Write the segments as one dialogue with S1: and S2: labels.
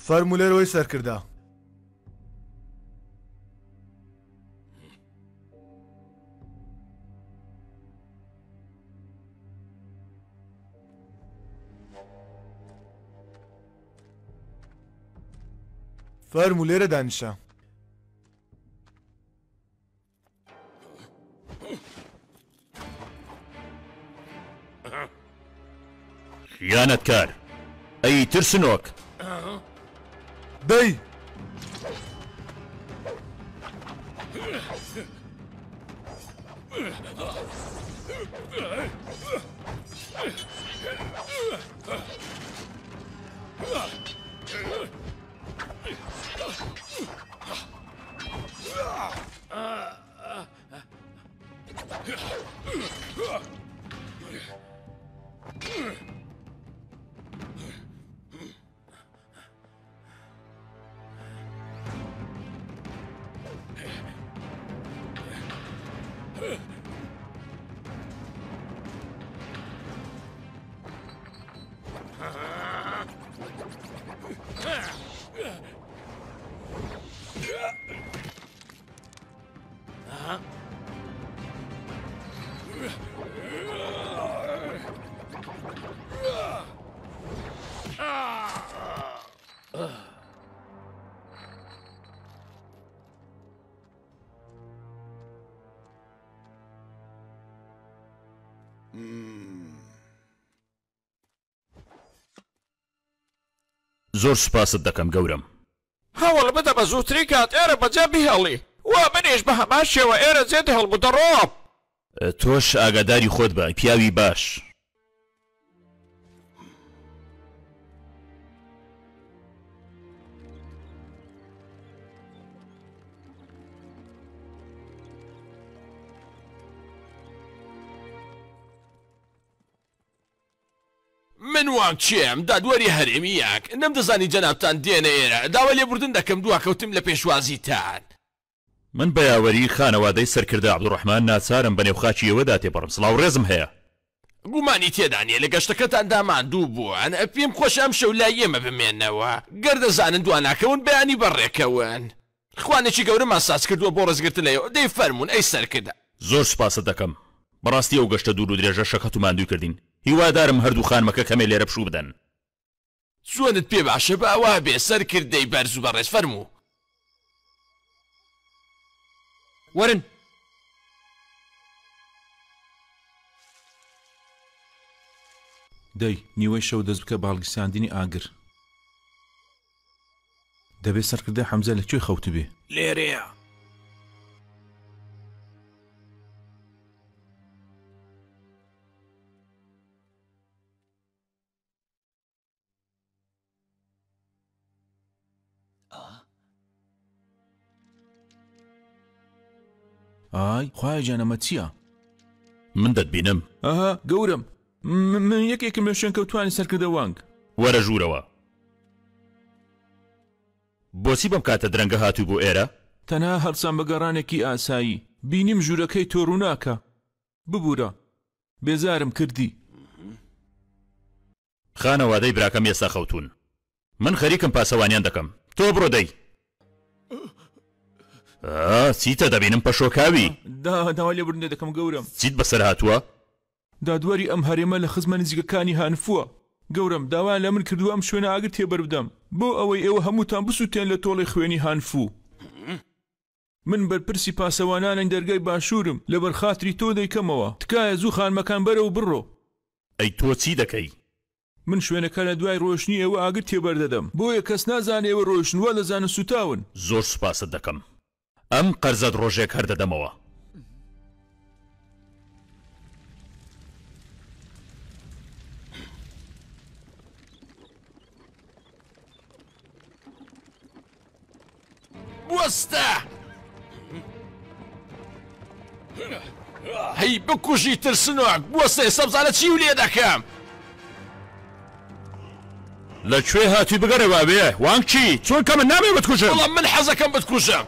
S1: فەرمولێرەوەی سەرکردا. فەرمولێرە دانیشە.
S2: خیانەتکار، ئەی ترسنۆک.
S1: دەی
S2: زۆر سوپاست دەکەم گەورم.
S3: هەوڵ بدە بە زووتری کات ئێرە بەجێ بهێڵی. وا منیش بە هەمان شێوە ئێرە جێت هەڵبوو ڕۆب.
S2: تۆش ئاگاداری خۆت بە پیاوی باش.
S3: من وام چێم دادوەری هەرێمی یاک نەمدەزانی جەنابتان دێنە ئێرە داوا لێبوردن دەکەم دواکەوتم لە پێشوازیتان.
S2: من بە یاوەری خانەوادەی سەرکردە عەبدوڕەحمان ناچارم بە نێوخاچی ئێوەدا تێپەڕم. سڵاو ڕێزم هەیە.
S3: گومانی تێدانیە لە گەشتەکەتان داماندوو بووان پێم خۆش ئەم شەو لای ئێمە بمێنەوە گەردەزانن دواناکەون بەیانی بەڕێکەون. خوانێکی گەورەمان ساز کردووە بۆ ڕێزگرتن لەیەوە دەی فەرمونون ئەی سەرکردە.
S2: زۆر سوپاست دەکەم. بەڕاستی ئەو گەشتە دوور و درێژە شەکەت و ماندووی کردین. هیوادارم هەردوو خانمەکە کەمێ لێرە پشوو بدەن.
S3: چۆنت پێ باشە بە ئەوا بێ سەرکردەی بەرز و بەڕێز فەرموو. وەرن
S4: دەی نیوەی شەو دەست بکە باڵگیساندنی ئاگر. دەبێت سەرکردە حەمزە لەکوێ خەوت بێ؟
S3: لێرەیە.
S4: ئای خوای جانەمە چییە؟
S2: من دەتبینم.
S4: ئەها گەورم من یەکێکم لە شوێنکەوتوانی سەرکردە وانگ.
S2: وەرە ژوورەوە. بۆچی بەم کاتە درەنگە هاتوو بۆ ئێرە؟
S4: تەنها هەڵسان بە گەڕانێکی ئاسایی بینیم ژوورەکەی تۆ ڕووناکە. ببوورە بێزارم کردی.
S2: خانەوادەی براکەم ئێستا خەوتون. من خەریکم پاسەوانیان دەکەم. تۆ بڕۆ دەی. چیتە دەبینم پەشۆکاوی؟
S4: داوا لێبوردنێ دەکەم گەورم.
S2: چیت بەسەر هاتووە؟
S4: دادوەری ئەم هەرێمە لە خزمە نزیکەکانی هانفووە. گەورم داوایان لە من کردووە ئەم شوێنە ئاگر تێبەر بدەم بۆ ئەوەی ئێوە هەمووتان بسووتێن لە تۆڵی خوێنی هانفوو. من بەرپرسی پاسەوانانی دەرگای باشوورم لەبەر خاتری تۆ دەیکەمەوە. تکایە زوو خانمەکان بەرە و بڕۆ.
S2: ئەی تۆ چی دەکەی؟
S4: من شوێنەکە لە دوای ڕۆشنی ئێوە ئاگر تێبەر دەدەم بۆیە کەس نازانێ ئێوە ڕۆشنوە لەزانە سوتاون.
S2: زۆر سوپاست دەکەم. ئەم قەرزەت ڕۆژێک هەردەدەمەوە.
S3: وەستە هەی بکوژی ترسنۆک وەستە ئێستا بزانە چی و لێ دەکەم.
S2: لەکوێ هاتووی بگەڕێوا بێ وانگ چی چۆن کە من نامێ بتکوژم؟
S3: وەڵام من حەزەکەم بتکوژم.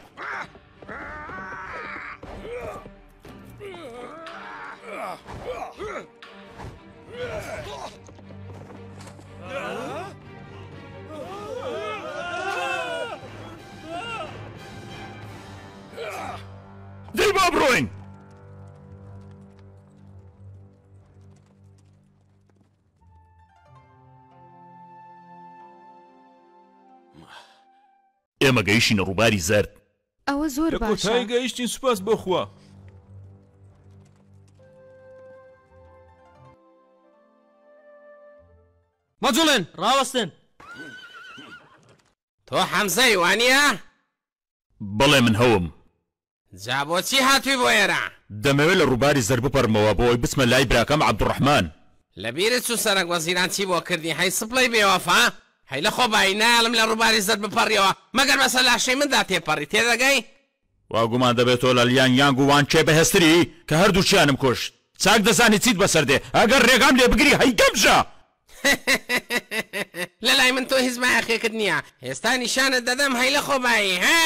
S2: بڕۆین. ئێمە گەیشتینە ڕووباری زەرد.
S5: ئەوە زۆر
S4: لە
S5: باشە.
S4: کۆتایی گەیشتین، سوپاس بۆخوا.
S6: مەجوڵێن ڕاوەستن.
S7: تۆ حەمزەی وانییە؟
S2: بەڵێ من هەوم.
S7: جا بۆچی هاتووی بۆ ئێرە؟
S2: دەمەوێت لە ڕووباری زەرد بپەرمەوە بۆ ئەوی بچمە لای براکەم عەبدوڕەحمان.
S7: لەبیرت چوو سەرک وەزیران چی بۆ کردی؟ هەی سپڵەی بێوەفا؟ هەی لە خۆبایی نایڵم لە ڕووباری زەرد بپەڕیەوە مەگەر بەسە لاشەی مندا تێپەڕی تێدەگەی؟
S2: وا گومان دەبێتەوە لە لیان یانگ و وان چێ بەهێستری کە هەردووچیانم کوشت. چاک دەزانی چیت بەسەردێ ئەگەر ڕێگام لێ بگری هەی گەمژە.
S7: لە لای من تۆ هیچ مایەخێکت نییە. هێستا نیشانت دەدەم هەی لە خۆبایی ها.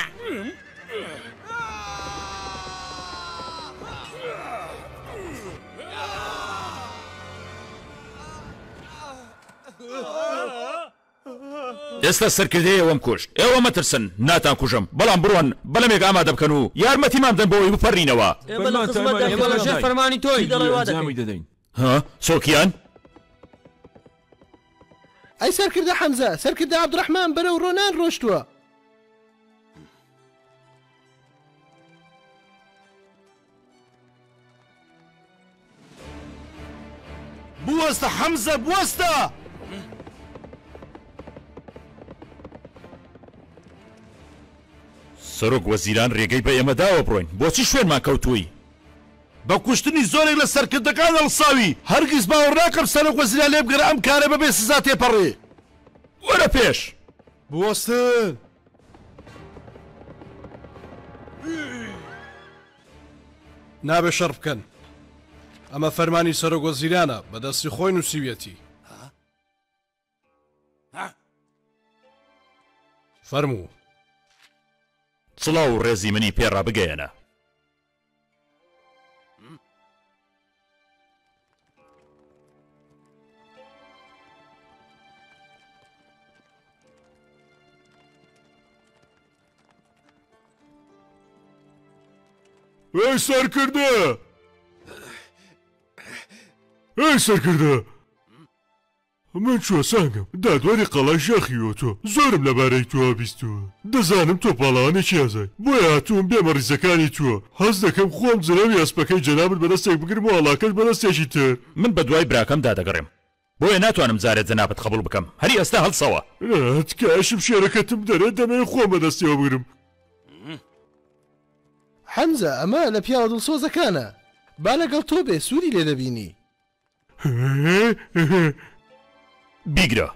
S2: ئێستا سەرکردەیە ئەوەم کوشت. ئێوە مەترسن ناتان کوژم، بەڵام بڕۆن بەلەمێک ئامادە بکەن و یارمەتیمان دەن بۆەوەی بپەڕینەوە.
S6: ئێمە لە خزمەتدا ئێمە لەژێر فەرمانی تۆی
S4: جامی دەدەین.
S2: ها سۆکیان؟
S8: ئەی سەرکردە حەمزە، سەرکردە عەبدوڕەحمان بەرەو ڕۆنان ڕۆشتووە.
S1: بوەستە حەمزە بوەستە!
S2: سەرۆک وەزیران ڕێگەی بە ئێمە داوە بڕۆین، بۆچی شوێنمان کەوتووی؟
S1: بە کوشتنی زۆرێک لە سەرکردەکان هەڵساوی، هەرگیز باوەڕ ناکەم سەرۆک وەزیران لێ بگەرە ئەم کارە بەبێ سزا تێپەڕێ.
S2: وەرە پێش.
S1: بوەستن!
S8: نابێ شەڕ بکەن. ئەمە فەرمانی سەرۆک وەزیرانە بەدەستی خۆی نووسیویەتی. فەرموو.
S2: سڵاو و ڕێزی منی پێڕا بگەیەنە.
S1: ئەی سەرکردە! ئەی سەرکردە! من چوە سانگم دادواری قەڵای ژاخیوە تۆ زۆرم لەبارەی تووە بیستووە. دەزانم تۆ پاڵەوانێکی ئازای بۆیە هاتووم بێمە ڕیزەکانی تووە. هەز دەکەم خۆم جرەوی ئەسپەکەی جەنابت بەدەستێک بگرم و ئاڵاکەش بەدەستێکی تر.
S2: من بە دوای براکەم دادەگەڕێم بۆیە ناتوانم زارێت جەنابەت قبول بکەم. هەری ئێستا هەڵسەوە.
S1: کاشم شێرەکەتم دەرێت دەمەوێت خۆم بەدەستیەوە بگرم.
S8: حەمزە ئەمە لە پیاوە دڵسۆزەکانە. با لەگەڵ تۆ بێ سووری لێ دەبینی.
S2: بیگرە.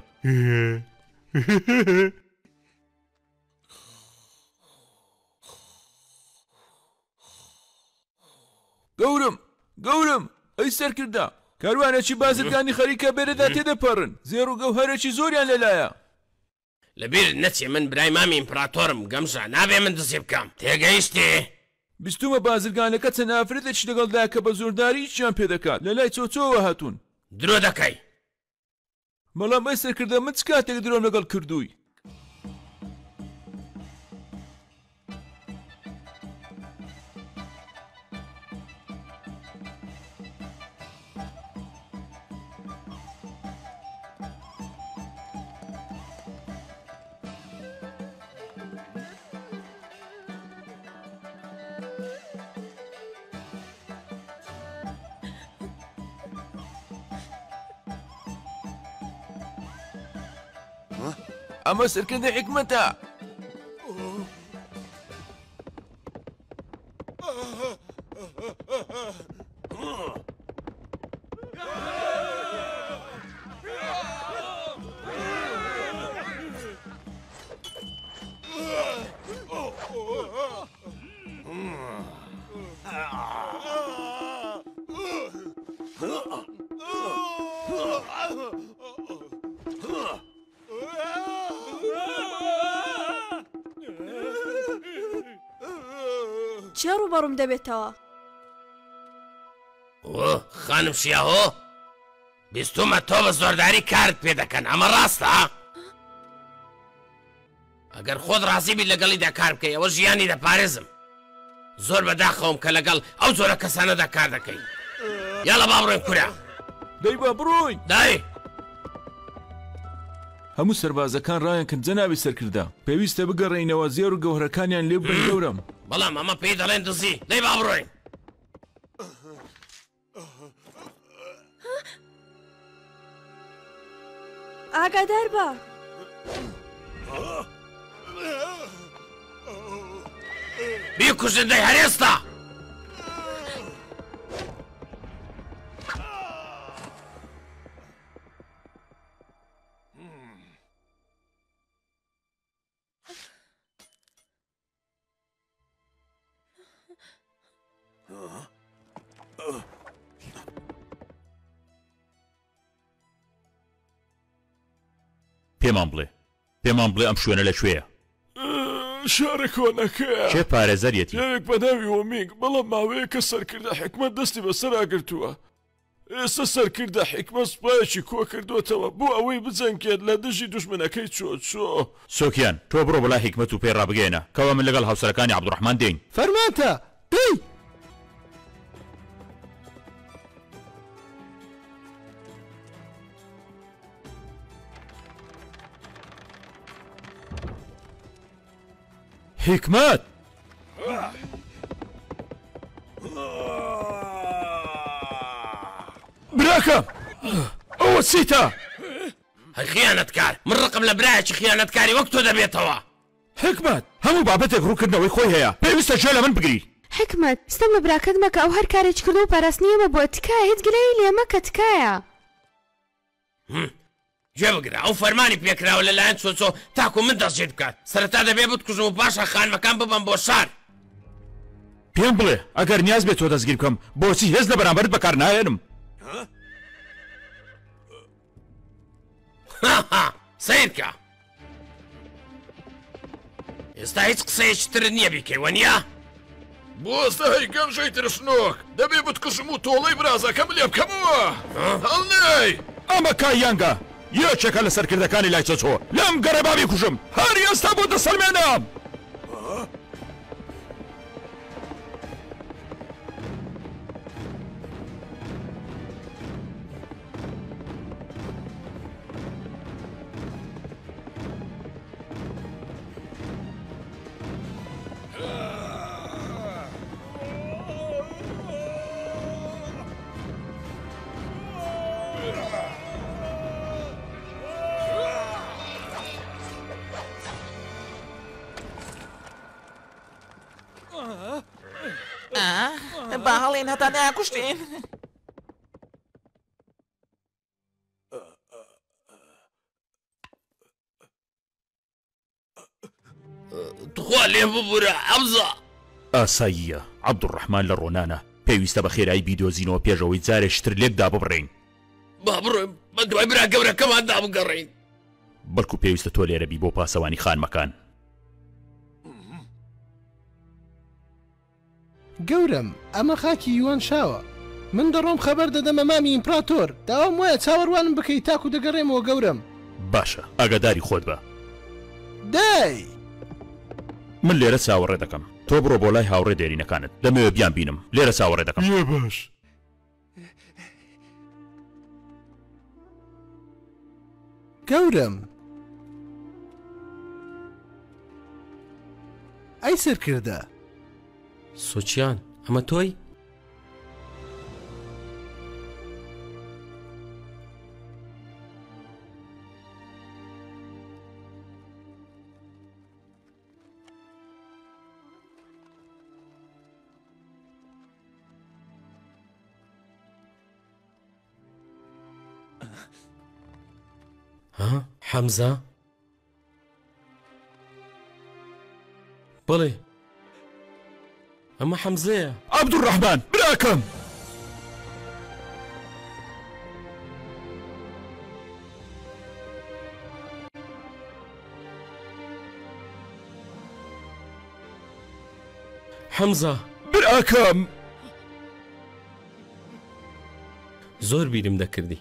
S4: گەورم ئەی سەرکردە کاروانێکی بازرگانی خەریکە بێرەدا تێدەپەڕن، زێڕ و گەوهەرێکی زۆریان لەلایە.
S7: لەبیر نەچێ من برای مامی ئیمپراتۆرم گەمژە نابێ من دزی بکەم. تێگەیشتێ؟
S4: بیستومە بازرگانەکە چەند ئافرەتێکی لەگەڵدایە کە بە زۆرداری هیچیان پێدەکات لە لای چۆچۆوە هاتوون.
S7: درۆ دەکەی.
S4: بەڵام ئەی سەرکردە من چ کاتێک درۆم لەگەڵ کردووی؟ ئەمە سەرکردە حکمەتە.
S5: چێ ڕوبەڕووم دەبێتەوە؟
S7: خانم شیاهۆ بیستومە تۆ بە زۆرداری کارت پێ دەکەن، ئەمە ڕاستە؟ ئەگەر خۆت ڕازی بیت لەگەڵیدا کار بکەی ئەوە ژیانی دەپارێزم. زۆر بەداخەوم کە لەگەڵ ئەو زۆرە کەسانەدا کار دەکەی یاڵە با بڕۆین کورا
S4: دەی با بڕۆین
S7: دای
S4: هەموو سەربازەکان ڕایان کرد جەنابی سەرکردە پێویستە بگەڕێینەوە زێر و گەوهرەکانیان لێ بن گەورم
S7: بەڵام ئەمە پێی دەڵێن دزی دەی با بڕۆین
S5: ئاگادار بە
S7: بیکوژن دەی هەرێستا
S2: پێمان بڵێ ئەم شوێنە لەکوێیە
S1: شارە کۆنەکە
S2: چێ پارێزەریەتی
S1: یەک بەناوی وەمیگ بەڵام ماوەیە کە سەرکردە حکمت دەستی بەسەر ئاگرتووە ئێستا سەرکردە حکمە سوپایەکی کۆ کردوتەوە بۆ ئەوەی بجەنگێت لە دژی دوژمنەکەی چۆ
S2: سۆکیان تۆ بڕۆ بەلای حکمت و پێ ڕابگەێنە کەوا من لەگەڵ هاوسەرەکانی عەبدوڕەحمان دێین
S8: فەرماتە دەی
S2: حکمت
S1: براکەم ئەوە چیتە؟
S7: هەی خیانەتکار من ڕقم لە برایەکی خیانەتکاری وەک تۆ دەبێتەوە
S2: حکمت هەموو بابەتێک ڕووکردنەوەی خۆی هەیە پێویستە گوێ لە من بگری
S5: حکمت ستەم لە براکەت مەکە ئەو هەر کارێک کردو و پاراستنی ئێمە بۆ تکایە هیچ گلەی لێ مەکە تکایە
S7: گوێ بگرە ئەو فەرمانی پێکراوە لەلایەن چۆچۆ تاکو من دەستگیر بکات سەرەتا دەبێ بتکوژم و پاشە خانمەکان ببەم بۆ شار
S2: پێم بڵێ ئەگەر نیاز بێت تۆ دەستگیر بکەم بۆچی هێز لە بەرامبەرت بەکار نایەنم
S7: سیرکە ئێستا هیچ قسەیەکتر نییە بیکەی وەنیە
S1: بۆستە هەی گەمژەی ترسنۆک دەبێ بتکوشم و تۆڵەی برازەکەم لێ بکەمەوە هەڵنەی
S2: ئەمە کایانگە یەکێکە لە سەرکردەکانی لای چۆچۆ لەم گەڕێبابی کوژم هەر ئێستا بۆ دەسەلمێنم
S6: با هەڵێن هەتا ناکوشتین
S7: تخوا لێ ببورە ئەمزە
S2: ئاساییە عەبدوڕەحمان لە ڕۆنانە پێویستە بە خێرایی بیدۆزینەوە پێشەوەی جارێکتر لێکدا ببڕین
S7: با بڕۆین بە دوای برا گەورەکەماندا بگەڕین
S2: بەڵکو پێویستە تۆ لێرە بی بۆ پاسەوانی خانمەکان
S8: گەورم ئەمە خاکی یوان شاوە من دەڕۆم خەبەر دەدەمە مامی ئیمپراتۆر داوام وایە چاوەڕوانم بکەی تاکو دەگەڕێمەوە گەورم
S2: باشە ئاگاداری خۆت بە
S8: دای
S2: من لێرە چاوەڕێ دەکەم تۆ بڕۆ بۆ لای هاوڕێ دێرینەکانت دەمەوێت بیان بینم لێرە چاوەڕێ دەکەم
S1: یە باش
S8: گەورم ئەی سەرکردە
S7: سوچیان ئەمە تۆی؟ حەمزە؟ بڵێ ئەمە حەمزەیە
S2: عەبدوڕەحمان براکەم
S7: حەمزە
S2: براکەم
S7: زۆر بیرم دەکردی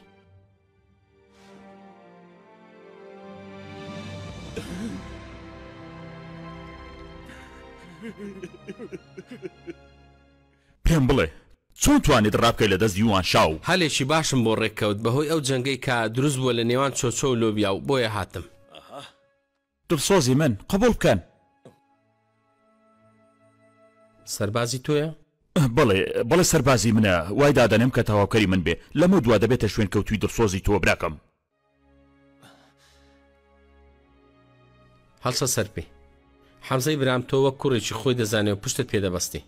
S2: پێم بڵێ چۆن توانیت ڕابکەی لە دەست دیوان شاو؟
S7: هەلێکی باشم بۆ ڕێککەوت بەهۆی ئەو جەنگەی کە دروست بووە لە نێوان چۆچۆ و لۆبیا و بۆیە هاتم.
S2: دڵسۆزی من قبول بکەن.
S7: سەربازی تۆیە؟
S2: بەڵێ سەربازی منە، وای دادەنێم کە تەواوکەری من بێ، لەمە دوا دەبێتە شوێن کەوتوی دڵسۆزی تۆ براکەم.
S7: هەڵسە سەر پێ. حەمزەی برام تۆ وەک کوڕێکی خۆی دەزانێ و پشتت پێدەبەستی.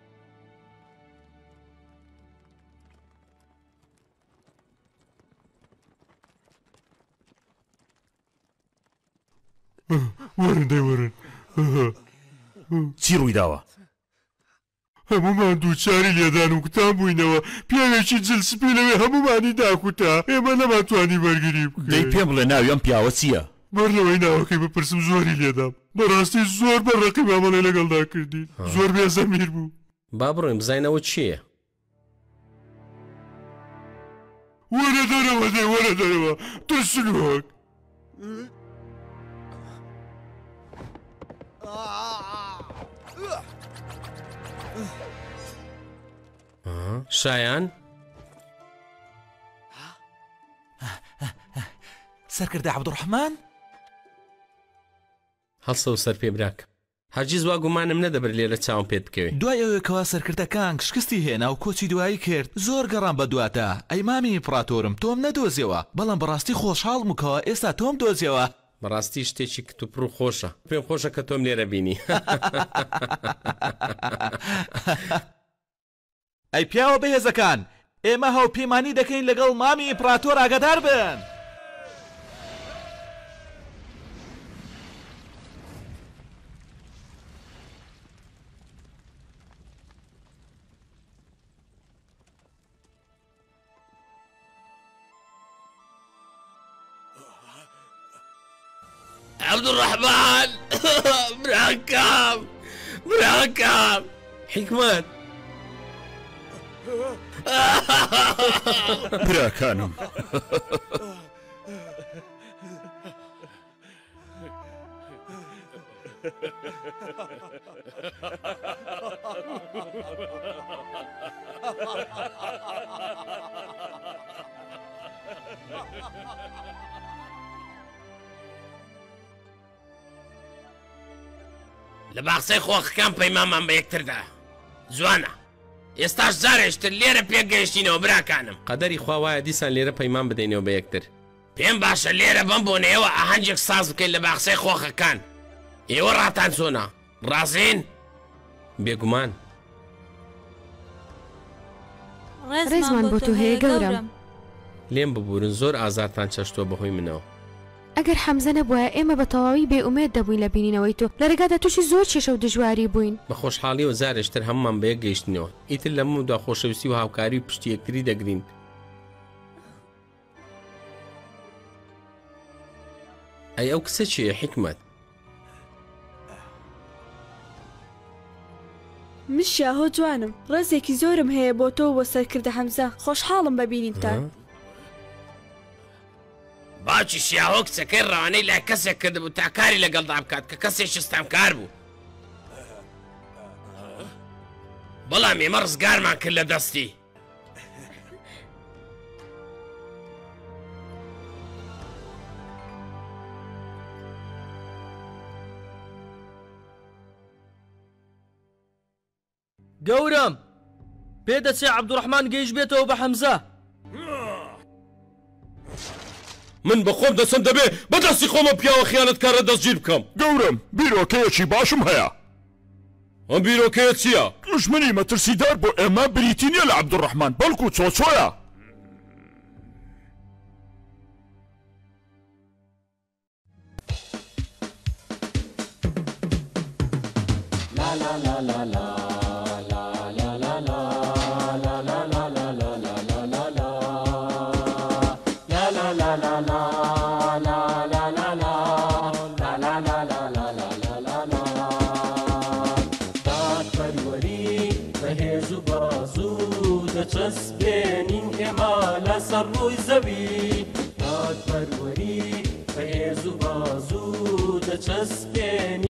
S1: وەرن دەیوەرن.
S2: چی ڕووی داوە؟
S1: هەمومان دووچاری لێدان و کوتان بووینەوە، پیاوێکی جلسپی لەوێ هەمومانی داکوتا، ئێمە نەماتوانی وەرگری بکەین.
S2: دەی پێم بڵێ ناوی ئەم پیاوە چییە؟
S1: بەر لەوەی ناوەکەی بپرسم زۆری لێدام، بەڕاستی زۆر بەڕێقی مامەڵێ لەگەڵدا کردین، زۆر بێزەمیر بوو.
S7: با بڕۆین بزانینەوە چییە؟
S1: وەرە دەرەوە دەی وەرە دەرەوە ترسنووەک.
S7: شایان
S6: سەرکردە عەبدوڕەحمان
S7: هەڵسە و سەر پێ براکە. هەرگیز وا گومانم نەدەبێت لێرە چاوم پێت بکەوێ.
S6: دوای ئەوەکەوە سەرکردەکان شکستی هێنا و کۆچی دوایی کرد، زۆر گەڕان بە دواتە. ئەی مامی ئیمپراتۆرم تۆم نەدۆزیەوە، بەڵام بەڕاستی خۆشحاڵم وکەوە ئێستا تۆم دۆزیەوە.
S7: بەڕاستی شتێکی کتوپڕ و خۆشە، پێم خۆشە کە تۆم لێرە بینی.
S6: ئەی پیاوە بەهێزەکان، ئێمە هاوپەیمانی دەکەین لەگەڵ مامی ئیمپراتۆر ئاگادار بن.
S7: عەبدوڕەحمان براکەم حیکمەت
S2: براکانم
S7: لە باخچەی خۆخەکان پەیمانمان بە یەکتردا جوانە. ئێستاش جارێشتر لێرە پێگەیشتینەوە براکانم. قەدەری خوا وایە دیسان لێرە پەیمان بدەینەوە بە یەکتر. پێم باشە لێرە بم بۆنەوە ئاهەنگێک ساز بکەین لە باخچەی خۆخەکان. ئێوە ڕاتان چۆنە؟ ڕازین؟ بێگومان
S5: ڕێزمان بۆ تۆ هەیە گەورم.
S7: لێم ببورن، زۆر ئازارتان چەشتووە بەهۆی منەوە.
S5: ئەگەر حەمزە نەبووە ئێمە بە تەواوی بێئومێد دەبووین لە بینینەوەی تۆ، لە ڕێگادا تووشی زۆر کێشە و دژواری بووین.
S7: بە خۆشحاڵی و زارێشتر هەمومان بەیەک گەیشتنەوە، ئیتر لە موددا خۆشەویستی و هاوکاری و پشتی یەکتری دەگرین. ئەی ئەو کسە چییە حیکمەت؟
S9: من شاهۆ جوانم، ڕێزێکی زۆرم هەیە بۆ تۆ بۆ سەرکردە حەمزە، خۆشحاڵم ببینینتان.
S7: باوکی شیاهۆ کچەکەی ڕەوانەی لای کەسێک کردبوو تا کاری لەگەڵدا بکات کە کەسێکی ستەمکار بوو، بەڵام ئێمە ڕزگارمان کرد لە دەستی.
S10: گەورم پێدەچێ عەبدوڕەحمان گەیشت بێتەوە بە حەمزە.
S3: من بە خۆم دەچم دەبێ بەدەستی خۆمە پیاوە خیانەتکارە دەستگیر بکەم.
S2: گەورم بیرۆکەیەکی باشم هەیە.
S3: ئەم بیرۆکەیە چییە؟
S2: دوژمنی مەترسیدار بۆ ئێمە بریتی نییە لە عەبدوڕەحمان، بەڵکو چۆچۆیە.
S11: دەچەسبێنین ئێمە لەسەر ڕووی زەوی، دادپەروەری بەهێز و بازوو دەچەسبێنین.